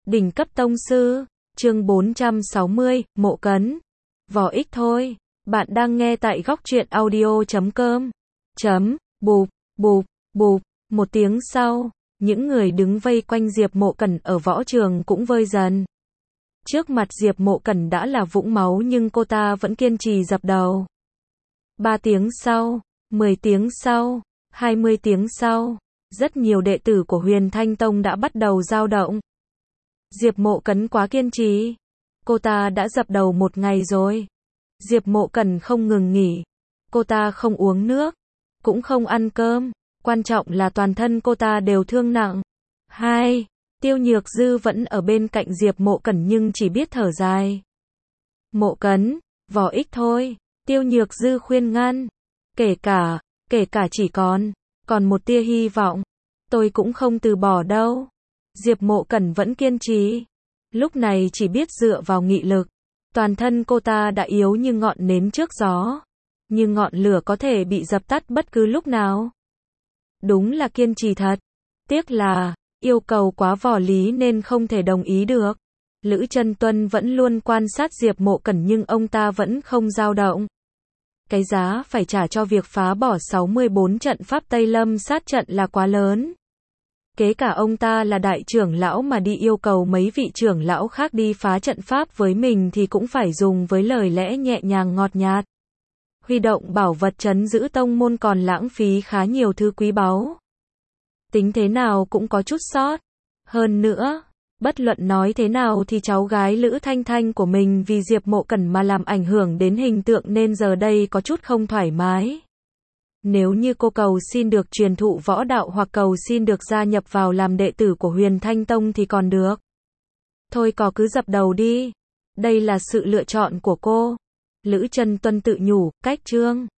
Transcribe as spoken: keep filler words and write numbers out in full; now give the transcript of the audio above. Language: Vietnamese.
Đỉnh cấp tông sư, chương bốn trăm sáu mươi, Mộ Cấn. Vỏ ích thôi, bạn đang nghe tại góc truyện audio chấm com. Chấm, bụp, bụp, bụp, một tiếng sau, những người đứng vây quanh Diệp Mộ Cẩn ở võ trường cũng vơi dần. Trước mặt Diệp Mộ Cẩn đã là vũng máu nhưng cô ta vẫn kiên trì dập đầu. Ba tiếng sau, mười tiếng sau, hai mươi tiếng sau, rất nhiều đệ tử của Huyền Thanh Tông đã bắt đầu dao động. Diệp Mộ Cẩn quá kiên trì. Cô ta đã dập đầu một ngày rồi. Diệp Mộ Cẩn không ngừng nghỉ. Cô ta không uống nước, cũng không ăn cơm. Quan trọng là toàn thân cô ta đều thương nặng. Hai, Tiêu Nhược Dư vẫn ở bên cạnh Diệp Mộ Cẩn nhưng chỉ biết thở dài. Mộ Cẩn, vỏ ích thôi. Tiêu Nhược Dư khuyên ngăn. Kể cả, kể cả chỉ còn, còn một tia hy vọng, tôi cũng không từ bỏ đâu. Diệp Mộ Cẩn vẫn kiên trì. Lúc này chỉ biết dựa vào nghị lực. Toàn thân cô ta đã yếu như ngọn nến trước gió. Như ngọn lửa có thể bị dập tắt bất cứ lúc nào. Đúng là kiên trì thật. Tiếc là, yêu cầu quá vô lý nên không thể đồng ý được. Lữ Chân Tuân vẫn luôn quan sát Diệp Mộ Cẩn nhưng ông ta vẫn không dao động. Cái giá phải trả cho việc phá bỏ sáu mươi bốn trận pháp Tây Lâm sát trận là quá lớn. Kể cả ông ta là đại trưởng lão mà đi yêu cầu mấy vị trưởng lão khác đi phá trận pháp với mình thì cũng phải dùng với lời lẽ nhẹ nhàng ngọt nhạt. Huy động bảo vật trấn giữ tông môn còn lãng phí khá nhiều thứ quý báu. Tính thế nào cũng có chút sót. Hơn nữa, bất luận nói thế nào thì cháu gái Lữ Thanh Thanh của mình vì Diệp Mộ Cẩn mà làm ảnh hưởng đến hình tượng nên giờ đây có chút không thoải mái. Nếu như cô cầu xin được truyền thụ võ đạo hoặc cầu xin được gia nhập vào làm đệ tử của Huyền Thanh Tông thì còn được. Thôi có cứ dập đầu đi. Đây là sự lựa chọn của cô. Lữ Chân Tuân tự nhủ, cách chương.